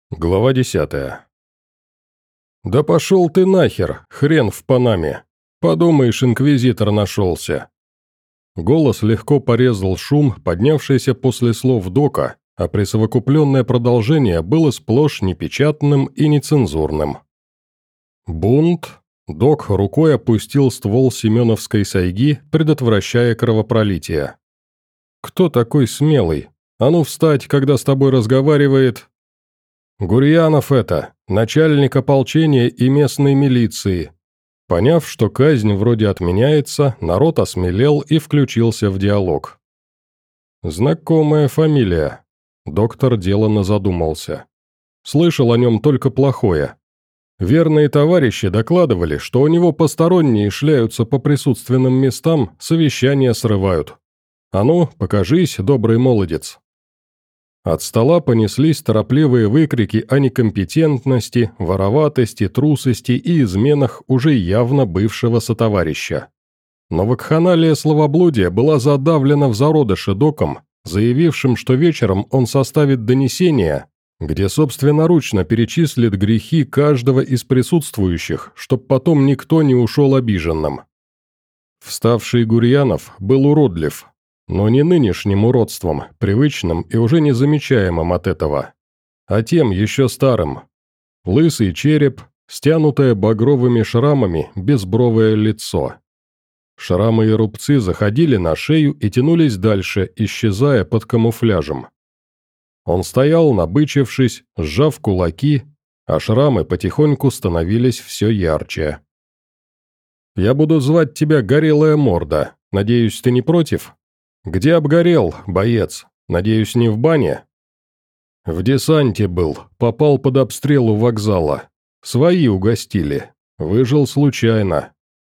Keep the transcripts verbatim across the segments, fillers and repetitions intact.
Глава десятая. «Да пошел ты нахер, хрен в Панаме! Подумаешь, инквизитор нашелся!» Голос легко порезал шум, поднявшийся после слов Дока, а присовокупленное продолжение было сплошь непечатным и нецензурным. «Бунт?» Док рукой опустил ствол семеновской сайги, предотвращая кровопролитие. «Кто такой смелый? А ну встать, когда с тобой разговаривает...» «Гурьянов это, начальник ополчения и местной милиции». Поняв, что казнь вроде отменяется, народ осмелел и включился в диалог. «Знакомая фамилия». Доктор деланно задумался. Слышал о нем только плохое. Верные товарищи докладывали, что у него посторонние шляются по присутственным местам, совещания срывают. «А ну, покажись, добрый молодец». От стола понеслись торопливые выкрики о некомпетентности, вороватости, трусости и изменах уже явно бывшего сотоварища. Но вакханалия словоблудия была задавлена в зародыше Доком, заявившим, что вечером он составит донесение, где собственноручно перечислит грехи каждого из присутствующих, чтоб потом никто не ушел обиженным. Вставший Гурьянов был уродлив, но не нынешним уродством, привычным и уже незамечаемым от этого, а тем еще старым. Лысый череп, стянутое багровыми шрамами безбровое лицо. Шрамы и рубцы заходили на шею и тянулись дальше, исчезая под камуфляжем. Он стоял, набычившись, сжав кулаки, а шрамы потихоньку становились все ярче. «Я буду звать тебя Горелая Морда. Надеюсь, ты не против?» «Где обгорел, боец? Надеюсь, не в бане?» «В десанте был, попал под обстрел у вокзала. Свои угостили. Выжил случайно».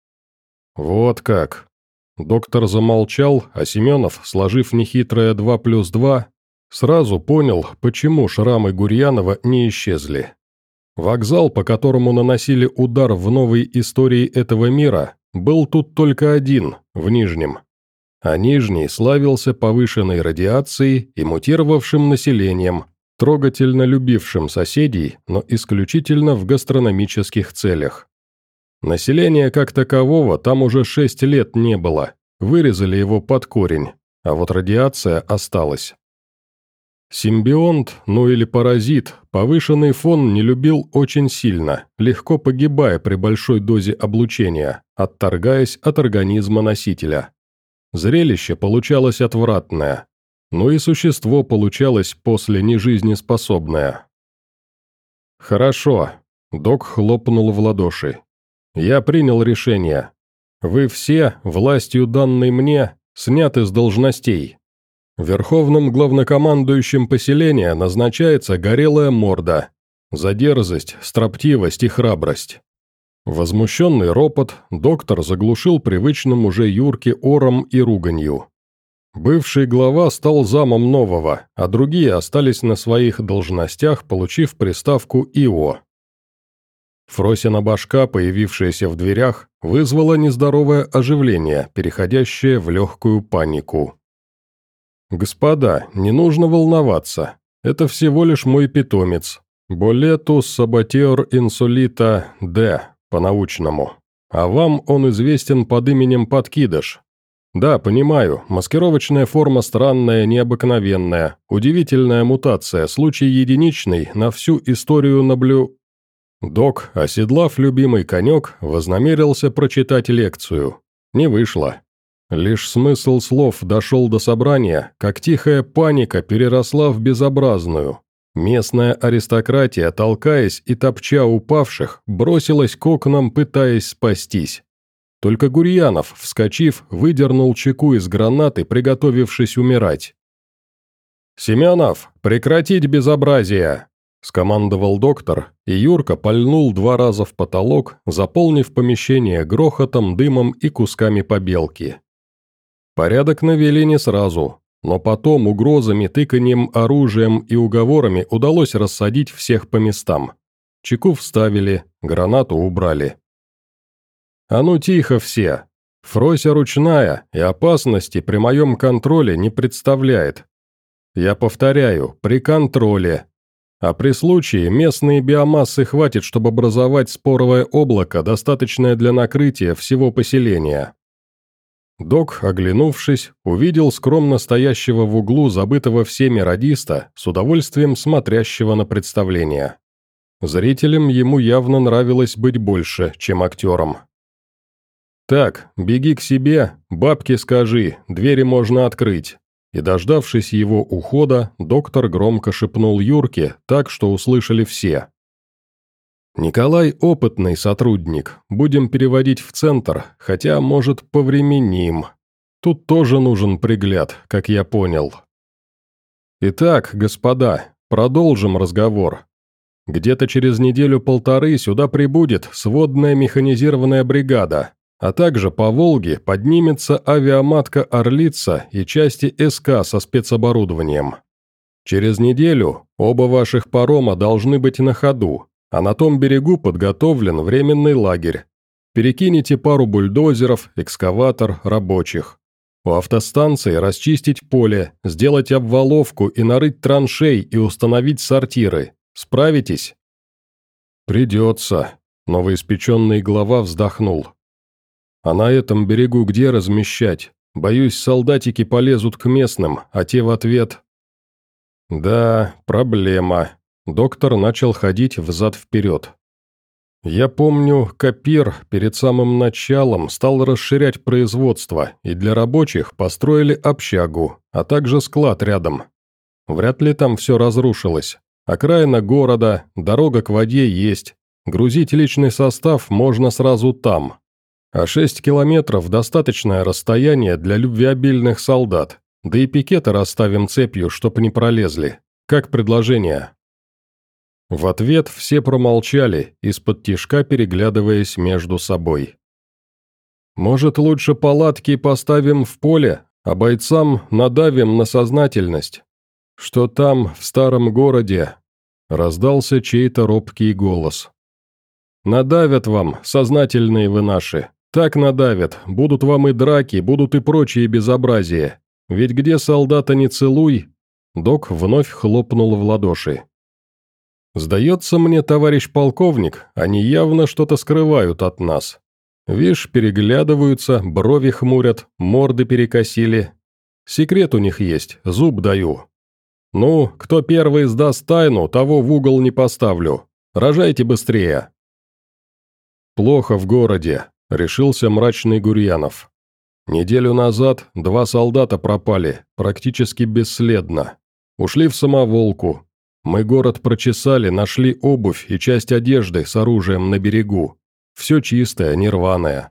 «Вот как». Доктор замолчал, а Семенов, сложив нехитрое два плюс два, сразу понял, почему шрамы Гурьянова не исчезли. Вокзал, по которому наносили удар в новой истории этого мира, был тут только один, в Нижнем. А Нижний славился повышенной радиацией и мутировавшим населением, трогательно любившим соседей, но исключительно в гастрономических целях. Населения как такового там уже шесть лет не было, вырезали его под корень, а вот радиация осталась. Симбионт, ну или паразит, повышенный фон не любил очень сильно, легко погибая при большой дозе облучения, отторгаясь от организма носителя. Зрелище получалось отвратное, но и существо получалось после нежизнеспособное. «Хорошо», — док хлопнул в ладоши. «Я принял решение. Вы все, властью данной мне, сняты с должностей. Верховным главнокомандующим поселения назначается Горелая Морда за дерзость, строптивость и храбрость». Возмущенный ропот доктор заглушил привычным уже Юрке ором и руганью. Бывший глава стал замом нового, а другие остались на своих должностях, получив приставку ИО. Фросина башка, появившаяся в дверях, вызвала нездоровое оживление, переходящее в легкую панику. «Господа, не нужно волноваться, это всего лишь мой питомец, Болетус саботеор инсулита Д. По-научному. А вам он известен под именем Подкидыш. Да, понимаю, маскировочная форма странная, необыкновенная, удивительная мутация, случай единичный, на всю историю наблю...» Док, оседлав любимый конек, вознамерился прочитать лекцию. Не вышло. Лишь смысл слов дошел до собрания, как тихая паника переросла в безобразную. Местная аристократия, толкаясь и топча упавших, бросилась к окнам, пытаясь спастись. Только Гурьянов, вскочив, выдернул чеку из гранаты, приготовившись умирать. «Семенов, прекратить безобразие!» – скомандовал доктор, и Юрка пальнул два раза в потолок, заполнив помещение грохотом, дымом и кусками побелки. Порядок навели не сразу. Но потом угрозами, тыканием оружием и уговорами удалось рассадить всех по местам. Чеку вставили, гранату убрали. «А ну тихо все! Фрося ручная и опасности при моем контроле не представляет. Я повторяю, при контроле. А при случае местные биомассы хватит, чтобы образовать споровое облако, достаточное для накрытия всего поселения». Док, оглянувшись, увидел скромно стоящего в углу забытого всеми радиста, с удовольствием смотрящего на представление. Зрителям ему явно нравилось быть больше, чем актерам. «Так, беги к себе, бабке скажи, двери можно открыть». И, дождавшись его ухода, доктор громко шепнул Юрке так, что услышали все. «Николай опытный сотрудник, будем переводить в центр, хотя, может, повременим. Тут тоже нужен пригляд, как я понял. Итак, господа, продолжим разговор. Где-то через неделю-полторы сюда прибудет сводная механизированная бригада, а также по Волге поднимется авиаматка «Орлица» и части СК со спецоборудованием. Через неделю оба ваших парома должны быть на ходу, а на том берегу подготовлен временный лагерь. Перекинете пару бульдозеров, экскаватор, рабочих. У автостанции расчистить поле, сделать обваловку и нарыть траншей и установить сортиры. Справитесь?» «Придется», — новоиспеченный глава вздохнул. «А на этом берегу где размещать? Боюсь, солдатики полезут к местным, а те в ответ...» «Да, проблема». Доктор начал ходить взад-вперед. «Я помню, Копир перед самым началом стал расширять производство, и для рабочих построили общагу, а также склад рядом. Вряд ли там все разрушилось. Окраина города, дорога к воде есть, грузить личный состав можно сразу там. А шесть километров – достаточное расстояние для любвеобильных солдат, да и пикеты расставим цепью, чтоб не пролезли. Как предложение?» В ответ все промолчали, из-под тишка переглядываясь между собой. «Может, лучше палатки поставим в поле, а бойцам надавим на сознательность? Что там, в старом городе?» Раздался чей-то робкий голос. «Надавят вам, сознательные вы наши, так надавят, будут вам и драки, будут и прочие безобразия. Ведь где солдата не целуй?» Док вновь хлопнул в ладоши. «Сдается мне, товарищ полковник, они явно что-то скрывают от нас. Вишь, переглядываются, брови хмурят, морды перекосили. Секрет у них есть, зуб даю. Ну, кто первый сдаст тайну, того в угол не поставлю. Рожайте быстрее». «Плохо в городе», — решился мрачный Гурьянов. «Неделю назад два солдата пропали, практически бесследно. Ушли в самоволку. Мы город прочесали, нашли обувь и часть одежды с оружием на берегу. Все чистое, не рваное».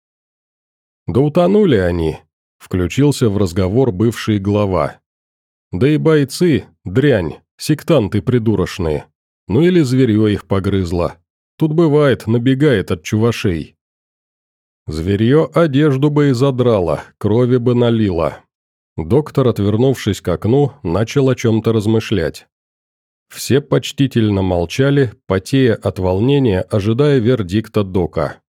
«Да утонули они», — включился в разговор бывший глава. «Да и бойцы, дрянь, сектанты придурочные. Ну или зверье их погрызло. Тут бывает, набегает от чувашей». «Зверье одежду бы и задрало, крови бы налило». Доктор, отвернувшись к окну, начал о чем-то размышлять. Все почтительно молчали, потея от волнения, ожидая вердикта дока.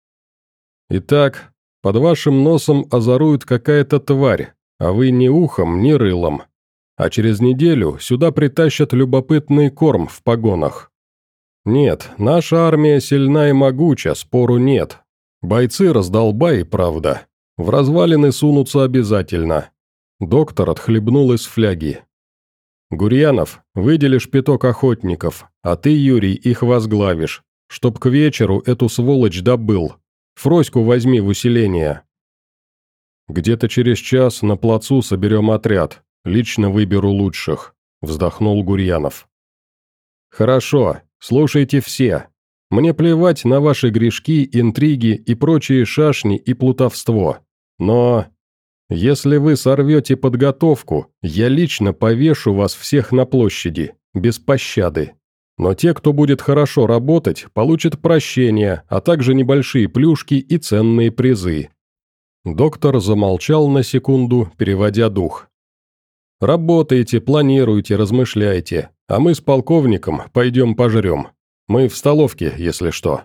«Итак, под вашим носом озорует какая-то тварь, а вы ни ухом, ни рылом. А через неделю сюда притащат любопытный корм в погонах. Нет, наша армия сильна и могуча, спору нет. Бойцы раздолбай, правда. В развалины сунутся обязательно». Доктор отхлебнул из фляги. «Гурьянов, выделишь пяток охотников, а ты, Юрий, их возглавишь, чтоб к вечеру эту сволочь добыл. Фроську возьми в усиление». «Где-то через час на плацу соберем отряд, лично выберу лучших», — вздохнул Гурьянов. «Хорошо, слушайте все. Мне плевать на ваши грешки, интриги и прочие шашни и плутовство. Но... если вы сорвете подготовку, я лично повешу вас всех на площади, без пощады. Но те, кто будет хорошо работать, получат прощение, а также небольшие плюшки и ценные призы». Доктор замолчал на секунду, переводя дух. «Работайте, планируйте, размышляйте, а мы с полковником пойдем пожрем. Мы в столовке, если что».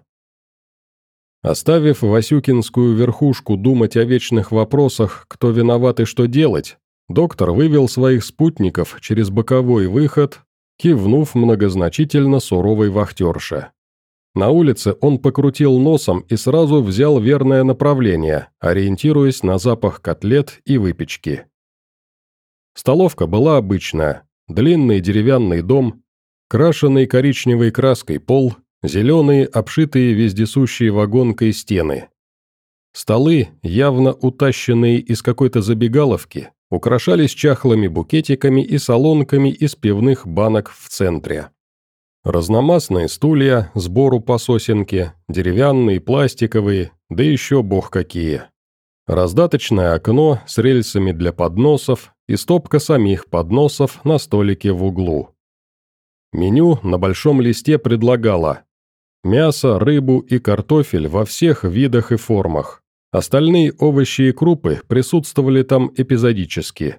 Оставив Васюкинскую верхушку думать о вечных вопросах, кто виноват и что делать, доктор вывел своих спутников через боковой выход кивнув многозначительно суровой вахтерше. На улице он покрутил носом и сразу взял верное направление, ориентируясь на запах котлет и выпечки. Столовка была обычная, длинный деревянный дом, крашеный коричневой краской пол, зеленые, обшитые вездесущей вагонкой стены. Столы, явно утащенные из какой-то забегаловки, украшались чахлыми букетиками и солонками из пивных банок в центре. Разномастные стулья, сбору по сосенке, деревянные, пластиковые, да еще бог какие. Раздаточное окно с рельсами для подносов и стопка самих подносов на столике в углу. Меню на большом листе предлагало мясо, рыбу и картофель во всех видах и формах. Остальные овощи и крупы присутствовали там эпизодически.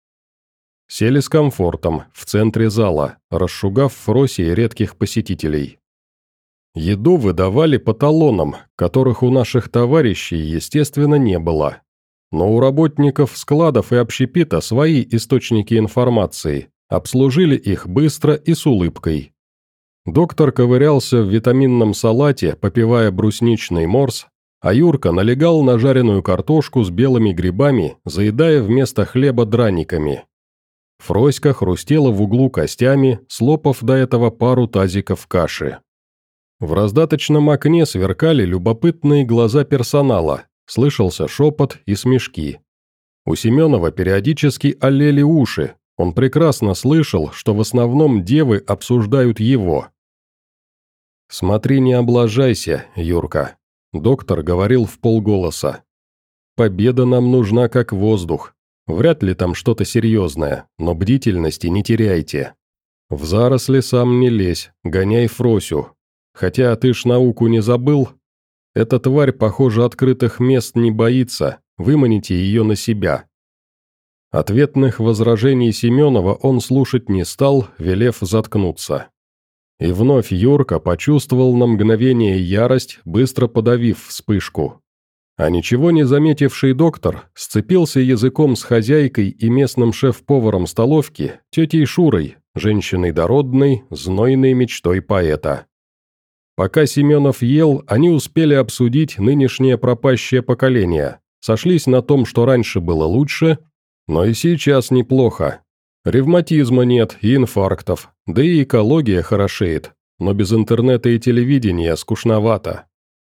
Сели с комфортом, в центре зала, расшугав Фроси редких посетителей. Еду выдавали по талонам, которых у наших товарищей, естественно, не было. Но у работников складов и общепита свои источники информации, обслужили их быстро и с улыбкой. Доктор ковырялся в витаминном салате, попивая брусничный морс, а Юрка налегал на жареную картошку с белыми грибами, заедая вместо хлеба драниками. Фроська хрустела в углу костями, слопав до этого пару тазиков каши. В раздаточном окне сверкали любопытные глаза персонала, слышался шепот и смешки. У Семенова периодически олели уши, он прекрасно слышал, что в основном девы обсуждают его. «Смотри, не облажайся, Юрка», — доктор говорил вполголоса. «Победа нам нужна как воздух. Вряд ли там что-то серьезное, но бдительности не теряйте. В заросли сам не лезь, гоняй Фросю. Хотя ты ж науку не забыл? Эта тварь, похоже, открытых мест не боится, выманите ее на себя». Ответных возражений Семенова он слушать не стал, велев заткнуться. И вновь Юрка почувствовал на мгновение ярость, быстро подавив вспышку. А ничего не заметивший доктор сцепился языком с хозяйкой и местным шеф-поваром столовки, тетей Шурой, женщиной дородной, знойной мечтой поэта. Пока Семенов ел, они успели обсудить нынешнее пропащее поколение, сошлись на том, что раньше было лучше, но и сейчас неплохо. Ревматизма нет и инфарктов, да и экология хорошеет, но без интернета и телевидения скучновато.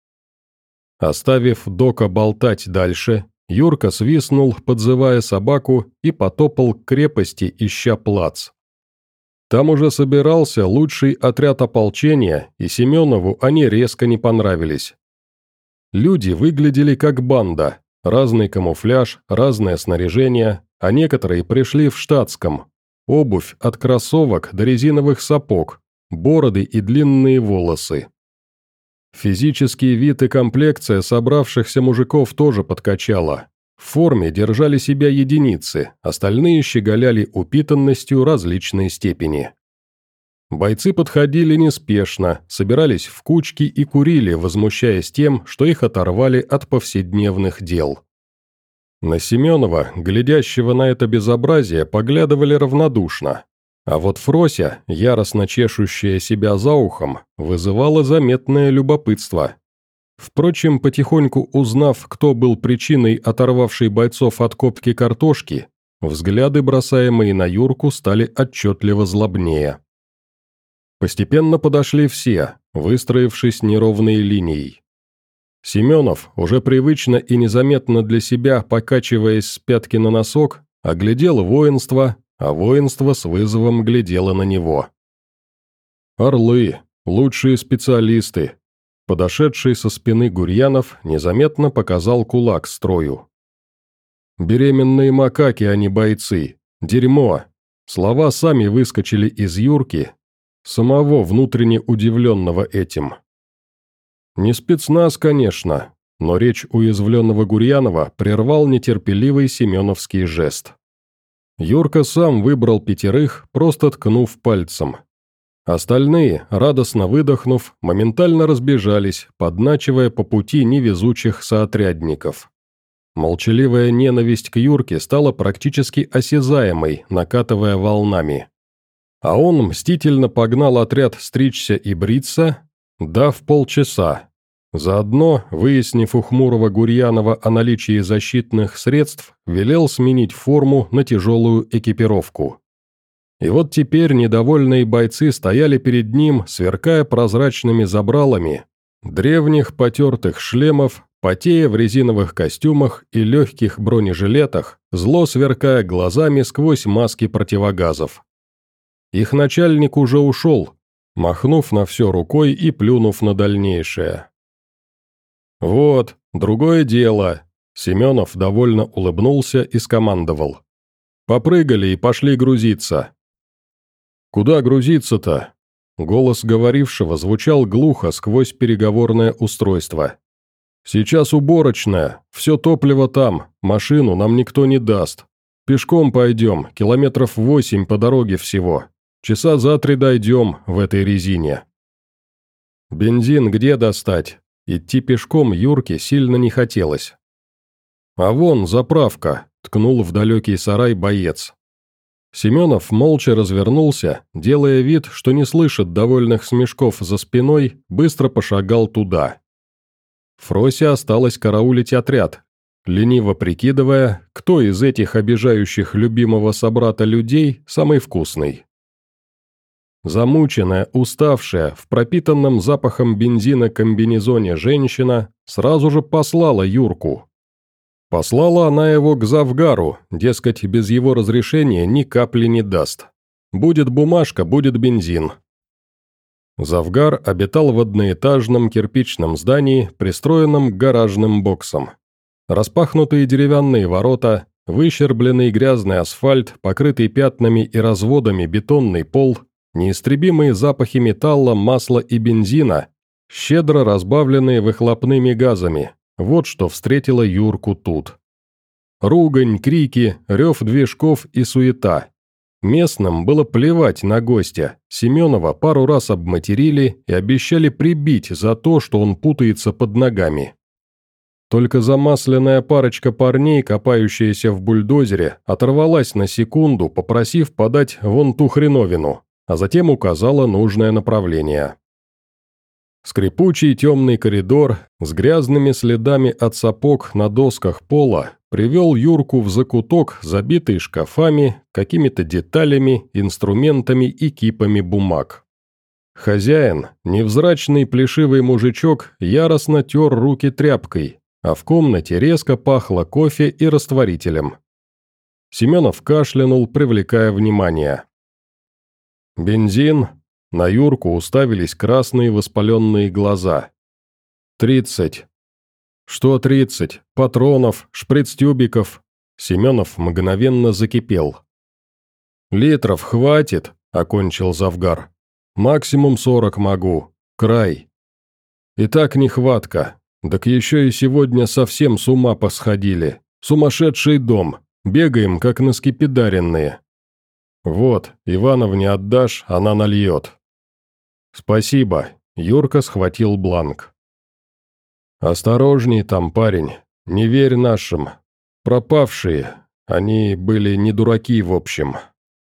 Оставив Дока болтать дальше, Юрка свистнул, подзывая собаку, и потопал к крепости, ища плац. Там уже собирался лучший отряд ополчения, и Семенову они резко не понравились. Люди выглядели как банда, разный камуфляж, разное снаряжение, а некоторые пришли в штатском. Обувь от кроссовок до резиновых сапог, бороды и длинные волосы. Физический вид и комплекция собравшихся мужиков тоже подкачала. В форме держали себя единицы, остальные щеголяли упитанностью различной степени. Бойцы подходили неспешно, собирались в кучки и курили, возмущаясь тем, что их оторвали от повседневных дел. На Семенова, глядящего на это безобразие, поглядывали равнодушно. А вот Фрося, яростно чешущая себя за ухом, вызывала заметное любопытство. Впрочем, потихоньку узнав, кто был причиной оторвавшей бойцов от копки картошки, взгляды, бросаемые на Юрку, стали отчетливо злобнее. Постепенно подошли все, выстроившись неровной линией. Семенов, уже привычно и незаметно для себя, покачиваясь с пятки на носок, оглядел воинство, а воинство с вызовом глядело на него. «Орлы, лучшие специалисты», — подошедший со спины Гурьянов незаметно показал кулак строю. «Беременные макаки, а не бойцы. Дерьмо». Слова сами выскочили из Юрки, самого внутренне удивленного этим. Не спецназ, конечно, но речь уязвленного Гурьянова прервал нетерпеливый семеновский жест. Юрка сам выбрал пятерых, просто ткнув пальцем. Остальные, радостно выдохнув, моментально разбежались, подначивая по пути невезучих соотрядников. Молчаливая ненависть к Юрке стала практически осязаемой, накатывая волнами. А он мстительно погнал отряд стричься и бриться, дав полчаса. Заодно, выяснив у хмурого Гурьянова о наличии защитных средств, велел сменить форму на тяжелую экипировку. И вот теперь недовольные бойцы стояли перед ним, сверкая прозрачными забралами древних потертых шлемов, потея в резиновых костюмах и легких бронежилетах, зло сверкая глазами сквозь маски противогазов. Их начальник уже ушел, махнув на все рукой и плюнув на дальнейшее. «Вот, другое дело», — Семенов довольно улыбнулся и скомандовал. «Попрыгали и пошли грузиться». «Куда грузиться-то?» Голос говорившего звучал глухо сквозь переговорное устройство. «Сейчас уборочная, все топливо там, машину нам никто не даст. Пешком пойдем, километров восемь по дороге всего. Часа за три дойдем в этой резине». «Бензин где достать?» Идти пешком Юрке сильно не хотелось. «А вон, заправка», — ткнул в далекий сарай боец. Семенов молча развернулся, делая вид, что не слышит довольных смешков за спиной, быстро пошагал туда. Фрося осталась караулить отряд, лениво прикидывая, кто из этих обижающих любимого собрата людей самый вкусный. Замученная, уставшая, в пропитанном запахом бензина комбинезоне женщина сразу же послала Юрку. Послала она его к завгару, дескать, без его разрешения ни капли не даст. Будет бумажка, будет бензин. Завгар обитал в одноэтажном кирпичном здании, пристроенном к гаражным боксам. Распахнутые деревянные ворота, выщербленный грязный асфальт, покрытый пятнами и разводами бетонный пол, неистребимые запахи металла, масла и бензина, щедро разбавленные выхлопными газами. Вот что встретило Юрку тут. Ругань, крики, рев движков и суета. Местным было плевать на гостя. Семенова пару раз обматерили и обещали прибить за то, что он путается под ногами. Только замасленная парочка парней, копающаяся в бульдозере, оторвалась на секунду, попросив подать вон ту хреновину, а затем указала нужное направление. Скрипучий темный коридор с грязными следами от сапог на досках пола привел Юрку в закуток, забитый шкафами, какими-то деталями, инструментами и кипами бумаг. Хозяин, невзрачный плешивый мужичок, яростно тер руки тряпкой, а в комнате резко пахло кофе и растворителем. Семенов кашлянул, привлекая внимание. «Бензин?» На Юрку уставились красные воспаленные глаза. «Тридцать». «Что тридцать? Патронов, шприц-тюбиков?» Семенов мгновенно закипел. «Литров хватит», — окончил Завгар. «Максимум сорок могу. Край». «И так нехватка. Так еще и сегодня совсем с ума посходили. Сумасшедший дом. Бегаем, как наскепидаренные. Вот, Ивановне отдашь, она нальет». «Спасибо», — Юрка схватил бланк. «Осторожней там, парень, не верь нашим. Пропавшие, они были не дураки в общем».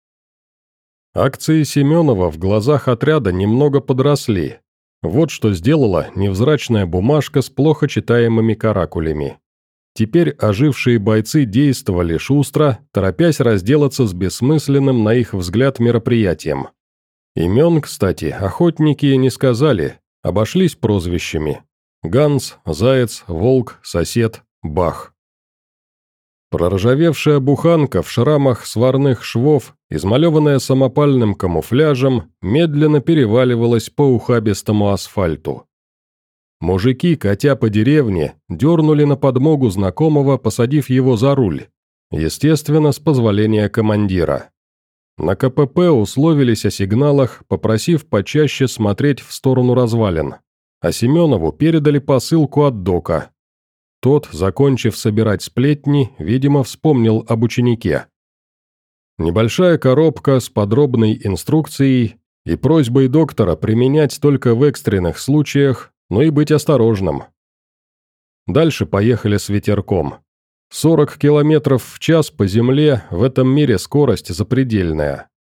Акции Семенова в глазах отряда немного подросли. Вот что сделала невзрачная бумажка с плохо читаемыми каракулями. Теперь ожившие бойцы действовали шустро, торопясь разделаться с бессмысленным, на их взгляд, мероприятием. Имен, кстати, охотники не сказали, обошлись прозвищами. Ганс, Заяц, Волк, Сосед, Бах. Проржавевшая буханка в шрамах сварных швов, измалеванная самопальным камуфляжем, медленно переваливалась по ухабистому асфальту. Мужики, катя по деревне, дернули на подмогу знакомого, посадив его за руль. Естественно, с позволения командира. На КПП условились о сигналах, попросив почаще смотреть в сторону развалин. А Семенову передали посылку от дока. Тот, закончив собирать сплетни, видимо, вспомнил об ученике. Небольшая коробка с подробной инструкцией и просьбой доктора применять только в экстренных случаях, но и быть осторожным. Дальше поехали с ветерком. сорок километров в час по земле, в этом мире скорость запредельная.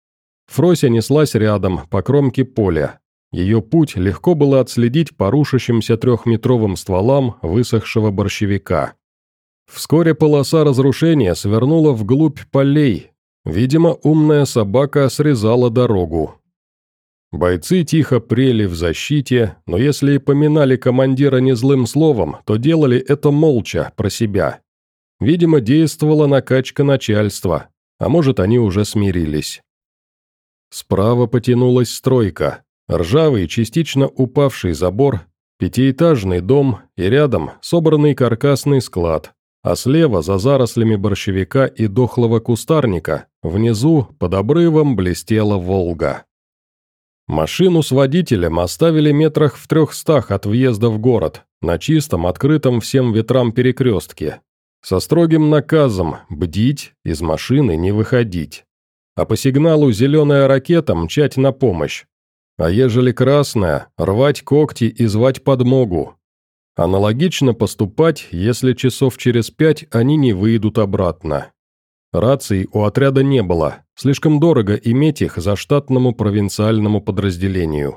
Фрося неслась рядом, по кромке поля. Ее путь легко было отследить по рушащимся трехметровым стволам высохшего борщевика. Вскоре полоса разрушения свернула вглубь полей. Видимо, умная собака срезала дорогу. Бойцы тихо прели в защите, но если и поминали командира незлым словом, то делали это молча, про себя. Видимо, действовала накачка начальства, а может, они уже смирились. Справа потянулась стройка, ржавый, частично упавший забор, пятиэтажный дом и рядом собранный каркасный склад, а слева, за зарослями борщевика и дохлого кустарника, внизу, под обрывом, блестела «Волга». Машину с водителем оставили метрах в трехстах от въезда в город, на чистом, открытом всем ветрам перекрестке, со строгим наказом бдить, из машины не выходить. А по сигналу «зеленая ракета» мчать на помощь. А ежели красная, рвать когти и звать подмогу. Аналогично поступать, если часов через пять они не выйдут обратно. Раций у отряда не было, слишком дорого иметь их заштатному провинциальному подразделению.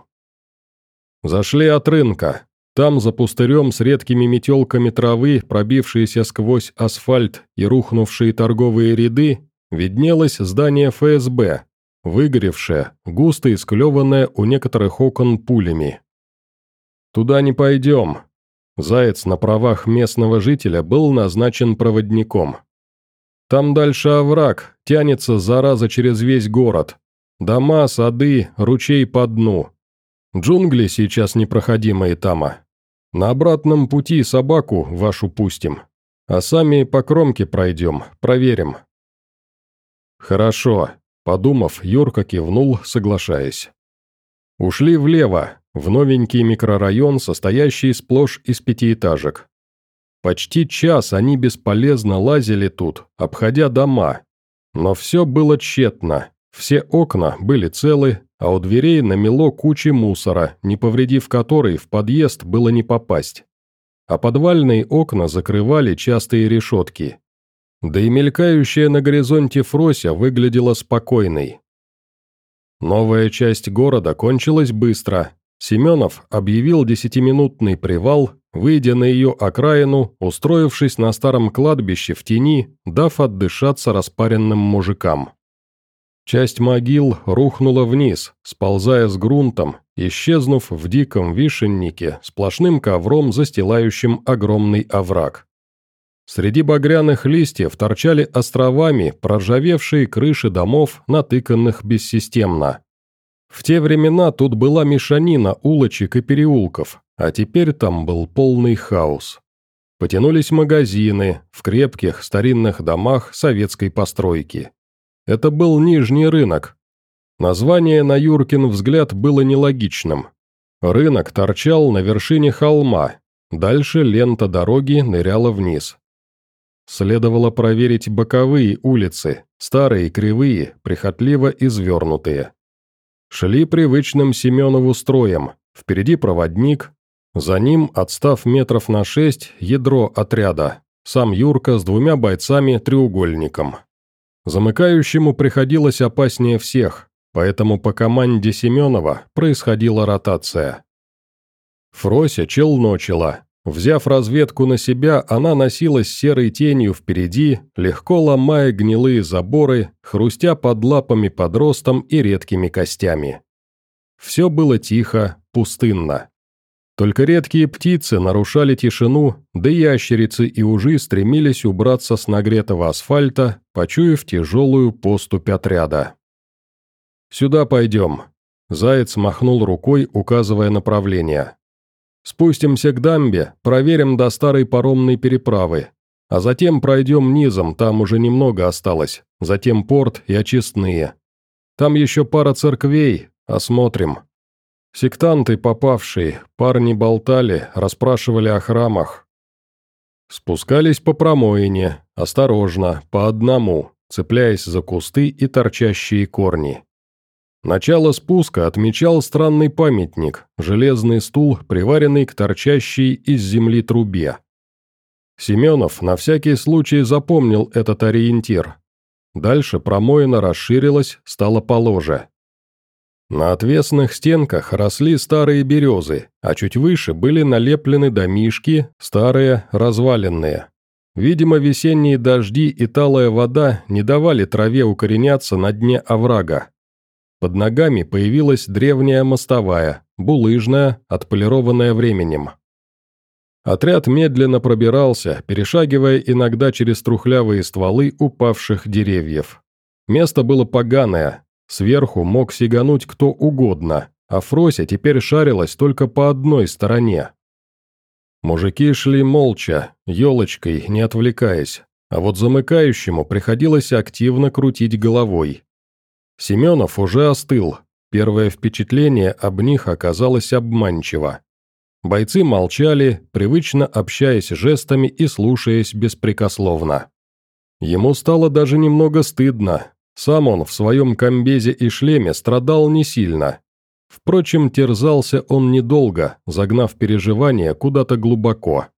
Зашли от рынка. Там, за пустырем с редкими метелками травы, пробившиеся сквозь асфальт и рухнувшие торговые ряды, виднелось здание эф эс бэ, выгоревшее, густо исклеванное у некоторых окон пулями. «Туда не пойдем». Заяц на правах местного жителя был назначен проводником. «Там дальше овраг, тянется зараза через весь город. Дома, сады, ручей по дну. Джунгли сейчас непроходимые тама. На обратном пути собаку вашу пустим, а сами по кромке пройдем, проверим». «Хорошо», — подумав, Юрка кивнул, соглашаясь. Ушли влево, в новенький микрорайон, состоящий сплошь из пятиэтажек. Почти час они бесполезно лазили тут, обходя дома. Но все было тщетно, все окна были целы, а у дверей намело кучи мусора, не повредив которой в подъезд было не попасть. А подвальные окна закрывали частые решетки. Да и мелькающая на горизонте Фрося выглядела спокойной. Новая часть города кончилась быстро. Семенов объявил десятиминутный привал, выйдя на ее окраину, устроившись на старом кладбище в тени, дав отдышаться распаренным мужикам. Часть могил рухнула вниз, сползая с грунтом, исчезнув в диком вишеннике, сплошным ковром, застилающим огромный овраг. Среди багряных листьев торчали островами проржавевшие крыши домов, натыканных бессистемно. В те времена тут была мешанина улочек и переулков, а теперь там был полный хаос. Потянулись магазины в крепких старинных домах советской постройки. Это был Нижний рынок. Название, на Юркин взгляд, было нелогичным. Рынок торчал на вершине холма, дальше лента дороги ныряла вниз. Следовало проверить боковые улицы, старые, кривые, прихотливо извернутые. Шли привычным Семенову строем, впереди проводник, за ним, отстав метров на шесть, ядро отряда, сам Юрка с двумя бойцами треугольником. Замыкающему приходилось опаснее всех, поэтому по команде Семенова происходила ротация. Фрося челночила. Взяв разведку на себя, она носилась серой тенью впереди, легко ломая гнилые заборы, хрустя под лапами под ростом и редкими костями. Все было тихо, пустынно. Только редкие птицы нарушали тишину, да ящерицы и ужи стремились убраться с нагретого асфальта, почуяв тяжелую поступь отряда. «Сюда пойдем», — Заяц махнул рукой, указывая направление. «Спустимся к дамбе, проверим до старой паромной переправы, а затем пройдем низом, там уже немного осталось, затем порт и очистные. Там еще пара церквей, осмотрим». Сектанты попавшие, парни болтали, расспрашивали о храмах. Спускались по промоине, осторожно, по одному, цепляясь за кусты и торчащие корни. Начало спуска отмечал странный памятник, железный стул, приваренный к торчащей из земли трубе. Семенов на всякий случай запомнил этот ориентир. Дальше промоина расширилась, стала положе, На отвесных стенках росли старые березы, а чуть выше были налеплены домишки, старые, разваленные. Видимо, весенние дожди и талая вода не давали траве укореняться на дне оврага. Под ногами появилась древняя мостовая, булыжная, отполированная временем. Отряд медленно пробирался, перешагивая иногда через трухлявые стволы упавших деревьев. Место было поганое, сверху мог сигануть кто угодно, а Фрося теперь шарилась только по одной стороне. Мужики шли молча, елочкой, не отвлекаясь, а вот замыкающему приходилось активно крутить головой. Семенов уже остыл, первое впечатление об них оказалось обманчиво. Бойцы молчали, привычно общаясь жестами и слушаясь беспрекословно. Ему стало даже немного стыдно, сам он в своем комбезе и шлеме страдал не сильно. Впрочем, терзался он недолго, загнав переживания куда-то глубоко.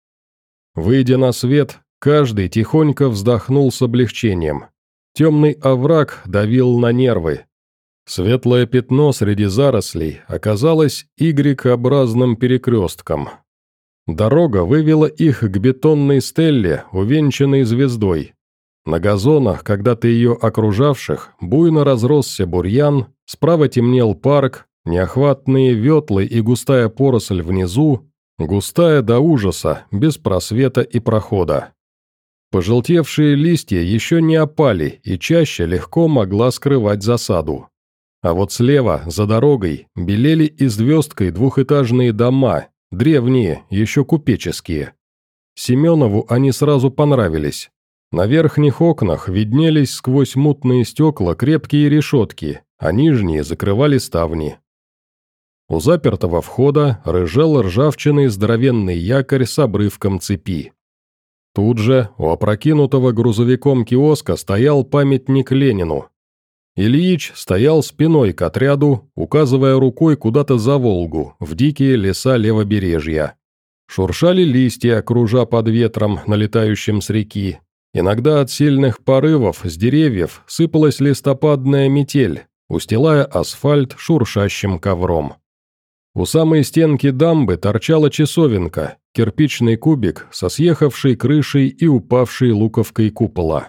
Выйдя на свет, каждый тихонько вздохнул с облегчением. Темный овраг давил на нервы. Светлое пятно среди зарослей оказалось Y-образным перекрестком. Дорога вывела их к бетонной стелле, увенчанной звездой. На газонах, когда-то ее окружавших, буйно разросся бурьян, справа темнел парк, неохватные ветлы и густая поросль внизу, густая до ужаса, без просвета и прохода. Пожелтевшие листья еще не опали и чаще легко могла скрывать засаду. А вот слева, за дорогой, белели и звездкой двухэтажные дома, древние, еще купеческие. Семенову они сразу понравились. На верхних окнах виднелись сквозь мутные стекла крепкие решетки, а нижние закрывали ставни. У запертого входа рыжал ржавчиной здоровенный якорь с обрывком цепи. Тут же у опрокинутого грузовиком киоска стоял памятник Ленину. Ильич стоял спиной к отряду, указывая рукой куда-то за Волгу, в дикие леса левобережья. Шуршали листья, кружа под ветром, налетающим с реки. Иногда от сильных порывов с деревьев сыпалась листопадная метель, устилая асфальт шуршащим ковром. У самой стенки дамбы торчала часовенка, кирпичный кубик со съехавшей крышей и упавшей луковкой купола.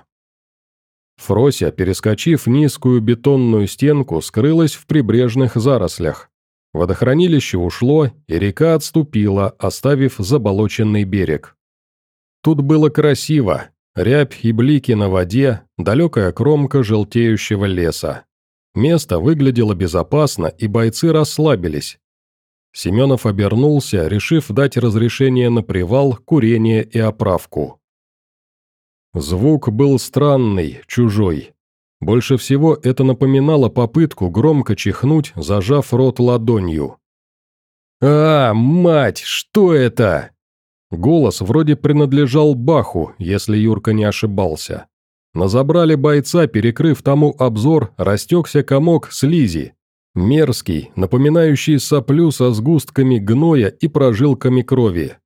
Фрося, перескочив низкую бетонную стенку, скрылась в прибрежных зарослях. Водохранилище ушло, и река отступила, оставив заболоченный берег. Тут было красиво, рябь и блики на воде, далекая кромка желтеющего леса. Место выглядело безопасно, и бойцы расслабились. Семенов обернулся, решив дать разрешение на привал, курение и оправку. Звук был странный, чужой. Больше всего это напоминало попытку громко чихнуть, зажав рот ладонью. «А, мать, что это?» Голос вроде принадлежал Баху, если Юрка не ошибался. На забрале бойца, перекрыв тому обзор, растекся комок слизи. Мерзкий, напоминающий соплю со сгустками гноя и прожилками крови.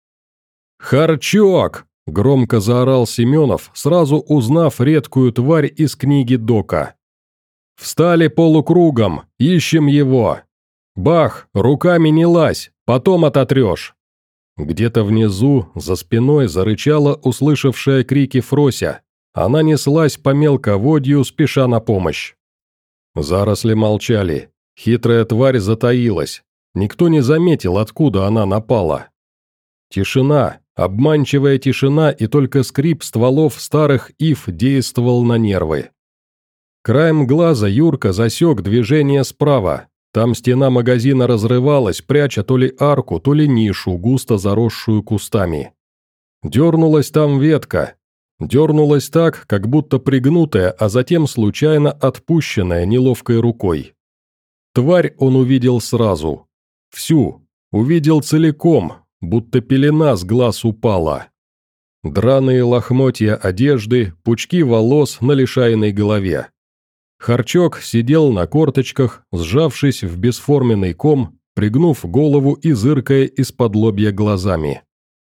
«Харчок!» – громко заорал Семенов, сразу узнав редкую тварь из книги Дока. «Встали полукругом, ищем его! Бах, руками не лазь, потом ототрешь!» Где-то внизу, за спиной, зарычала услышавшая крики Фрося. Она неслась по мелководью, спеша на помощь. Заросли молчали. Хитрая тварь затаилась. Никто не заметил, откуда она напала. Тишина, обманчивая тишина, и только скрип стволов старых ив действовал на нервы. Краем глаза Юрка засек движение справа. Там стена магазина разрывалась, пряча то ли арку, то ли нишу, густо заросшую кустами. Дернулась там ветка. Дернулась так, как будто пригнутая, а затем случайно отпущенная неловкой рукой. Тварь он увидел сразу. Всю. Увидел целиком, будто пелена с глаз упала. Драные лохмотья одежды, пучки волос на лишайной голове. Харчок сидел на корточках, сжавшись в бесформенный ком, пригнув голову и зыркая из-под лобья глазами.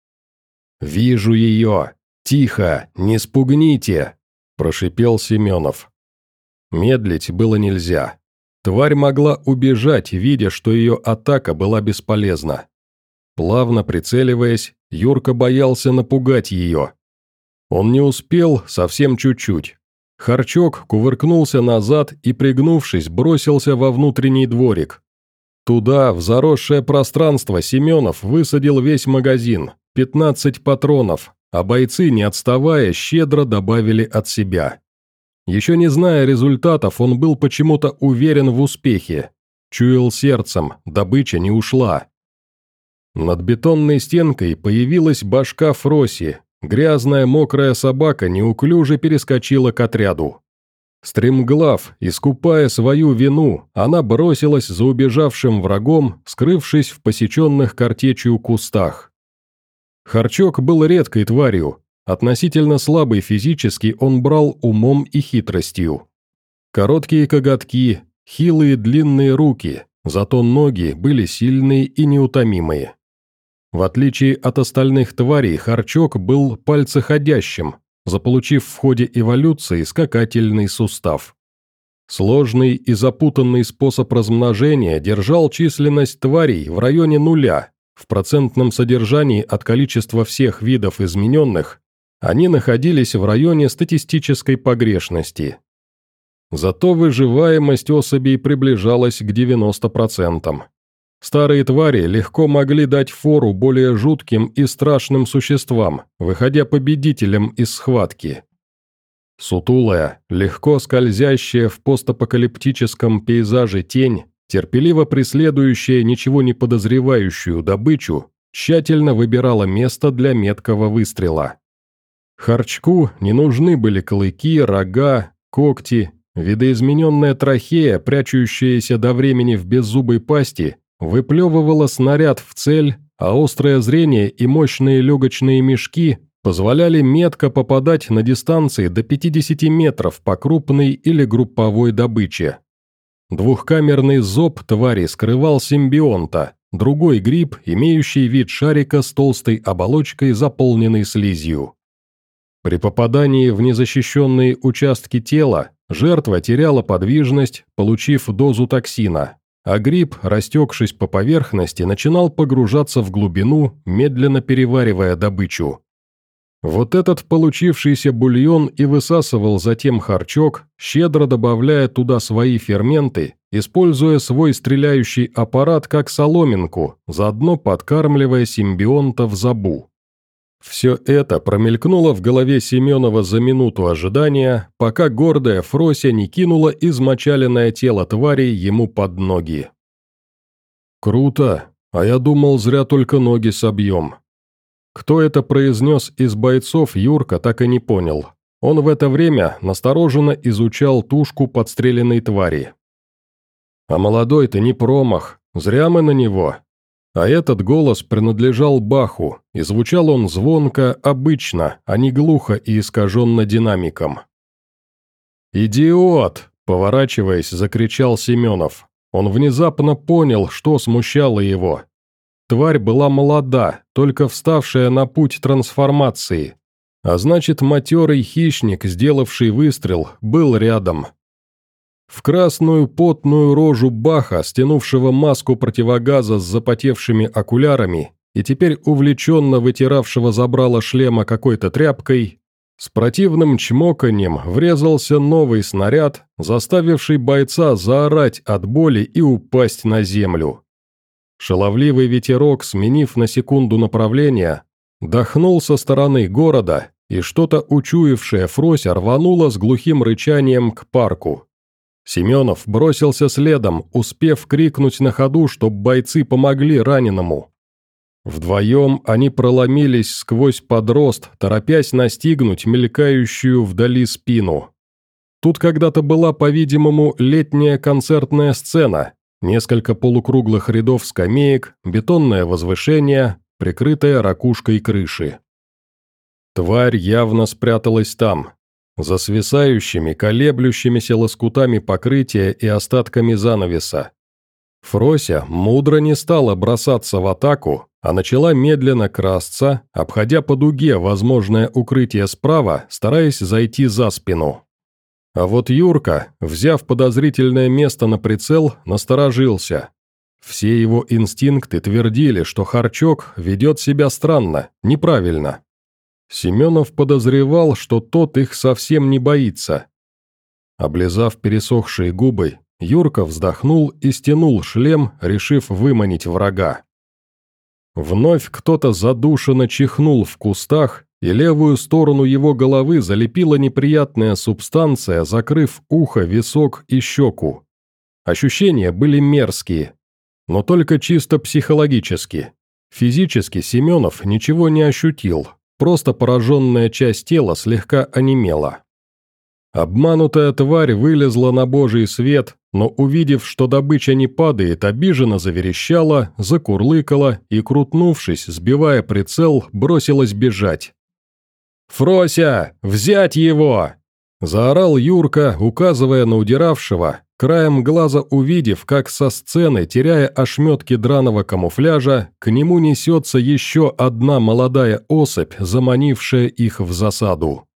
«Вижу ее! Тихо! Не спугните!» – прошипел Семенов. Медлить было нельзя. Тварь могла убежать, видя, что ее атака была бесполезна. Плавно прицеливаясь, Юрка боялся напугать ее. Он не успел совсем чуть-чуть. Харчок кувыркнулся назад и, пригнувшись, бросился во внутренний дворик. Туда, в заросшее пространство, Семенов высадил весь магазин, пятнадцать патронов, а бойцы, не отставая, щедро добавили от себя. Еще не зная результатов, он был почему-то уверен в успехе. Чуял сердцем, добыча не ушла. Над бетонной стенкой появилась башка Фроси. Грязная мокрая собака неуклюже перескочила к отряду. Стремглав, искупая свою вину, она бросилась за убежавшим врагом, скрывшись в посеченных картечью кустах. Харчок был редкой тварью. Относительно слабый физически, он брал умом и хитростью. Короткие коготки, хилые длинные руки, зато ноги были сильные и неутомимые. В отличие от остальных тварей, Харчок был пальцеходящим, заполучив в ходе эволюции скакательный сустав. Сложный и запутанный способ размножения держал численность тварей в районе нуля. В процентном содержании от количества всех видов измененных они находились в районе статистической погрешности. Зато выживаемость особей приближалась к девяноста процентам. Старые твари легко могли дать фору более жутким и страшным существам, выходя победителем из схватки. Сутулая, легко скользящая в постапокалиптическом пейзаже тень, терпеливо преследующая ничего не подозревающую добычу, тщательно выбирала место для меткого выстрела. Харчку не нужны были клыки, рога, когти, видоизмененная трахея, прячущаяся до времени в беззубой пасти, выплевывала снаряд в цель, а острое зрение и мощные легочные мешки позволяли метко попадать на дистанции до пятидесяти метров по крупной или групповой добыче. Двухкамерный зоб твари скрывал симбионта, другой гриб, имеющий вид шарика с толстой оболочкой, заполненной слизью. При попадании в незащищенные участки тела жертва теряла подвижность, получив дозу токсина, а гриб, растекшись по поверхности, начинал погружаться в глубину, медленно переваривая добычу. Вот этот получившийся бульон и высасывал затем Харчок, щедро добавляя туда свои ферменты, используя свой стреляющий аппарат как соломинку, заодно подкармливая симбионта в зобу. Все это промелькнуло в голове Семенова за минуту ожидания, пока гордая Фрося не кинула измочаленное тело твари ему под ноги. «Круто, а я думал, зря только ноги собьем». Кто это произнес из бойцов, Юрка так и не понял. Он в это время настороженно изучал тушку подстреленной твари. «А молодой-то не промах, зря мы на него». А этот голос принадлежал Баху, и звучал он звонко, обычно, а не глухо и искаженно динамиком. «Идиот!» – поворачиваясь, закричал Семенов. Он внезапно понял, что смущало его. Тварь была молода, только вставшая на путь трансформации. А значит, матерый хищник, сделавший выстрел, был рядом. В красную потную рожу Баха, стянувшего маску противогаза с запотевшими окулярами и теперь увлеченно вытиравшего забрало шлема какой-то тряпкой, с противным чмоканьем врезался новый снаряд, заставивший бойца заорать от боли и упасть на землю. Шаловливый ветерок, сменив на секунду направление, дохнул со стороны города, и что-то учуявшее Фрося рвануло с глухим рычанием к парку. Семенов бросился следом, успев крикнуть на ходу, чтоб бойцы помогли раненому. Вдвоем они проломились сквозь подрост, торопясь настигнуть мелькающую вдали спину. Тут когда-то была, по-видимому, летняя концертная сцена, несколько полукруглых рядов скамеек, бетонное возвышение, прикрытое ракушкой крыши. Тварь явно спряталась там, за свисающими, колеблющимися лоскутами покрытия и остатками занавеса. Фрося мудро не стала бросаться в атаку, а начала медленно красться, обходя по дуге возможное укрытие справа, стараясь зайти за спину. А вот Юрка, взяв подозрительное место на прицел, насторожился. Все его инстинкты твердили, что Харчок ведет себя странно, неправильно. Семенов подозревал, что тот их совсем не боится. Облизав пересохшие губы, Юрка вздохнул и стянул шлем, решив выманить врага. Вновь кто-то задушенно чихнул в кустах, и левую сторону его головы залепила неприятная субстанция, закрыв ухо, висок и щеку. Ощущения были мерзкие, но только чисто психологически. Физически Семенов ничего не ощутил, просто пораженная часть тела слегка онемела. Обманутая тварь вылезла на божий свет, но, увидев, что добыча не падает, обиженно заверещала, закурлыкала и, крутнувшись, сбивая прицел, бросилась бежать. «Фрося, взять его!» – заорал Юрка, указывая на удиравшего, краем глаза увидев, как со сцены, теряя ошметки драного камуфляжа, к нему несется еще одна молодая особь, заманившая их в засаду.